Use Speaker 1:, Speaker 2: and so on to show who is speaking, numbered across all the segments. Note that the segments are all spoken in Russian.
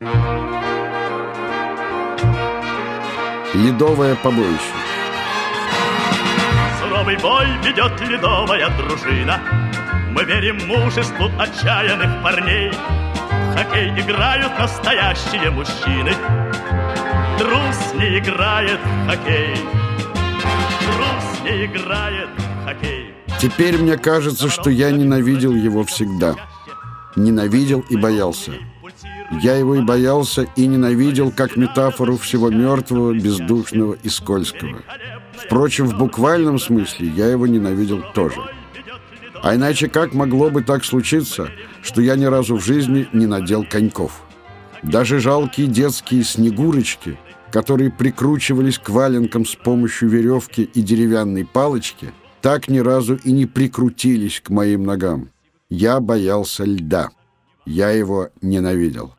Speaker 1: Ледовое побоище.
Speaker 2: Суровый бой ведет ледовая дружина. Мы верим мужеству отчаянных парней. В хоккей играют настоящие мужчины. Трус не играет в хоккей. Трус не играет в хоккей.
Speaker 1: Теперь мне кажется, что я ненавидел его всегда. Ненавидел и боялся. Я его и боялся, и ненавидел как метафору всего мертвого, бездушного и скользкого. Впрочем, в буквальном смысле я его ненавидел тоже. А иначе как могло бы так случиться, что я ни разу в жизни не надел коньков? Даже жалкие детские снегурочки, которые прикручивались к валенкам с помощью веревки и деревянной палочки, так ни разу и не прикрутились к моим ногам. Я боялся льда. Я его ненавидел.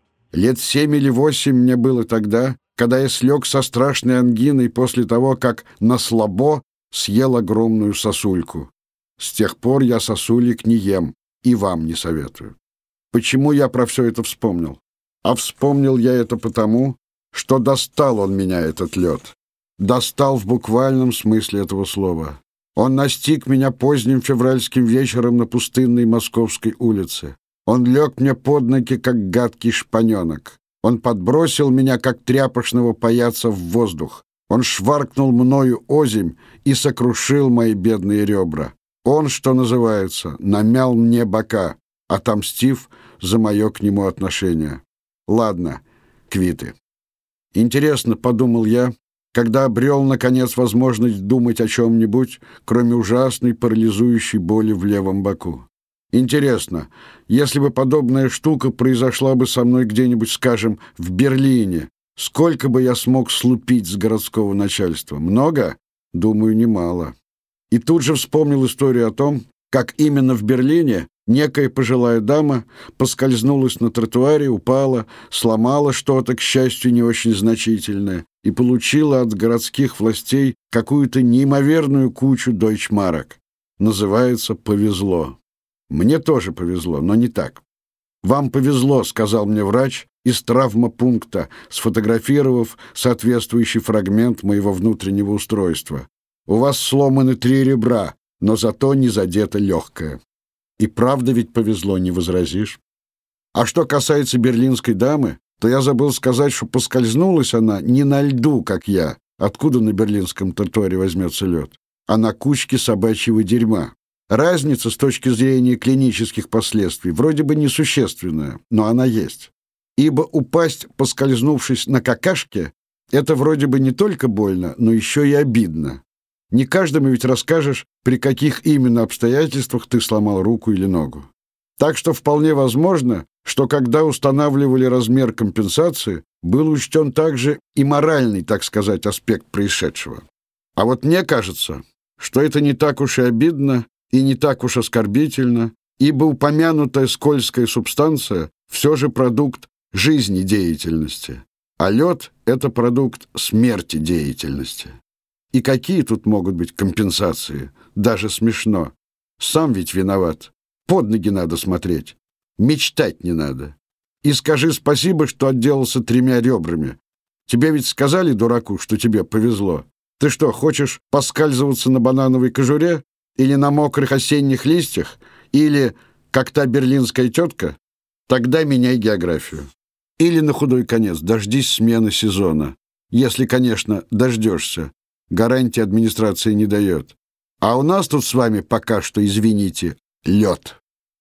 Speaker 1: Лет 7 или 8 мне было тогда, когда я слег со страшной ангиной после того, как на слабо съел огромную сосульку. С тех пор я сосулек не ем и вам не советую. Почему я про все это вспомнил? А вспомнил я это потому, что достал он меня, этот лед. Достал в буквальном смысле этого слова. Он настиг меня поздним февральским вечером на пустынной Московской улице. Он лег мне под ноги, как гадкий шпаненок. Он подбросил меня, как тряпочного паяца, в воздух. Он шваркнул мною озимь и сокрушил мои бедные ребра. Он, что называется, намял мне бока, отомстив за мое к нему отношение. Ладно, квиты. Интересно, подумал я, когда обрел, наконец, возможность думать о чем-нибудь, кроме ужасной парализующей боли в левом боку. Интересно, если бы подобная штука произошла бы со мной где-нибудь, скажем, в Берлине, сколько бы я смог слупить с городского начальства? Много? Думаю, немало. И тут же вспомнил историю о том, как именно в Берлине некая пожилая дама поскользнулась на тротуаре, упала, сломала что-то, к счастью, не очень значительное, и получила от городских властей какую-то неимоверную кучу дойчмарок. Называется «повезло». Мне тоже повезло, но не так. «Вам повезло», — сказал мне врач из травмопункта, сфотографировав соответствующий фрагмент моего внутреннего устройства. «У вас сломаны 3 ребра, но зато не задето легкое». И правда ведь повезло, не возразишь. А что касается берлинской дамы, то я забыл сказать, что поскользнулась она не на льду, как я, откуда на берлинском тротуаре возьмется лед, а на кучке собачьего дерьма. Разница с точки зрения клинических последствий вроде бы несущественная, но она есть. Ибо упасть, поскользнувшись на какашке, это вроде бы не только больно, но еще и обидно. Не каждому ведь расскажешь, при каких именно обстоятельствах ты сломал руку или ногу. Так что вполне возможно, что когда устанавливали размер компенсации, был учтен также и моральный, так сказать, аспект происшедшего. А вот мне кажется, что это не так уж и обидно и не так уж оскорбительно, ибо упомянутая скользкая субстанция все же продукт жизнедеятельности, а лед — это продукт смерти деятельности. И какие тут могут быть компенсации? Даже смешно. Сам ведь виноват. Под ноги надо смотреть. Мечтать не надо. И скажи спасибо, что отделался 3 ребрами. Тебе ведь сказали, дураку, что тебе повезло. Ты что, хочешь поскальзываться на банановой кожуре? Или на мокрых осенних листьях? Или, как та берлинская тетка? Тогда меняй географию. Или, на худой конец, дождись смены сезона. Если, конечно, дождешься. Гарантии администрации не дает. А у нас тут с вами пока что, извините, лед.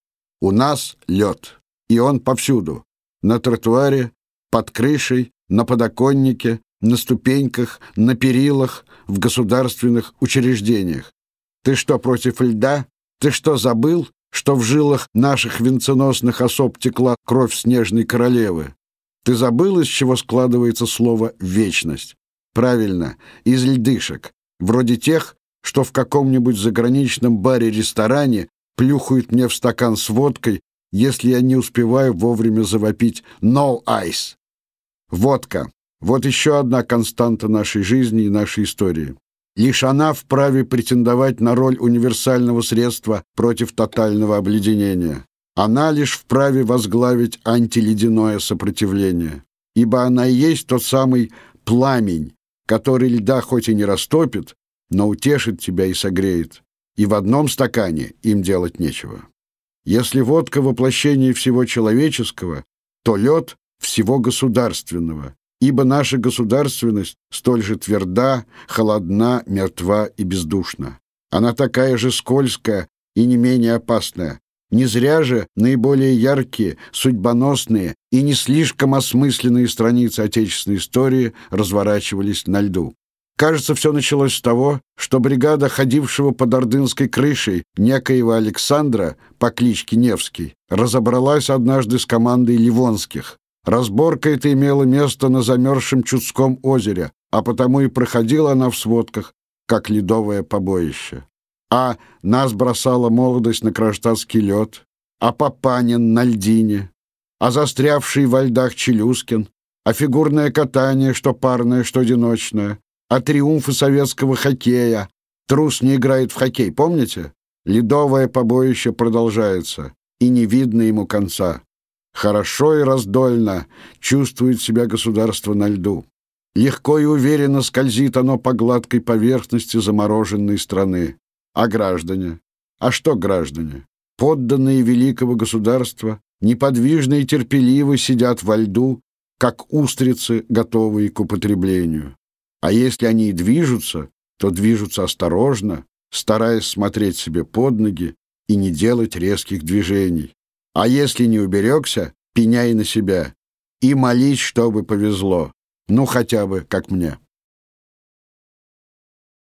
Speaker 1: У нас лед. И он повсюду. На тротуаре, под крышей, на подоконнике, на ступеньках, на перилах, в государственных учреждениях. Ты что, против льда? Ты что, забыл, что в жилах наших венценосных особ текла кровь снежной королевы? Ты забыл, из чего складывается слово «вечность»? Правильно, из льдышек, вроде тех, что в каком-нибудь заграничном баре-ресторане плюхают мне в стакан с водкой, если я не успеваю вовремя завопить «No ice». Водка. Вот еще одна константа нашей жизни и нашей истории. Лишь она вправе претендовать на роль универсального средства против тотального обледенения. Она лишь вправе возглавить антиледяное сопротивление, ибо она и есть тот самый пламень, который льда хоть и не растопит, но утешит тебя и согреет, и в одном стакане им делать нечего. Если водка — воплощение всего человеческого, то лед — всего государственного, ибо наша государственность столь же тверда, холодна, мертва и бездушна. Она такая же скользкая и не менее опасная. Не зря же наиболее яркие, судьбоносные и не слишком осмысленные страницы отечественной истории разворачивались на льду. Кажется, все началось с того, что бригада, ходившего под ордынской крышей некоего Александра по кличке Невский, разобралась однажды с командой Ливонских. Разборка эта имела место на замерзшем Чудском озере, а потому и проходила она в сводках, как ледовое побоище. А нас бросала молодость на кронштадтский лед, а Папанин на льдине, а застрявший во льдах Челюскин, а фигурное катание, что парное, что одиночное, а триумфы советского хоккея. Трус не играет в хоккей, помните? Ледовое побоище продолжается, и не видно ему конца. Хорошо и раздольно чувствует себя государство на льду. Легко и уверенно скользит оно по гладкой поверхности замороженной страны. А граждане? А что граждане? Подданные великого государства неподвижно и терпеливо сидят во льду, как устрицы, готовые к употреблению. А если они и движутся, то движутся осторожно, стараясь смотреть себе под ноги и не делать резких движений. А если не уберегся, пеняй на себя и молись, чтобы повезло. Ну, хотя бы, как мне.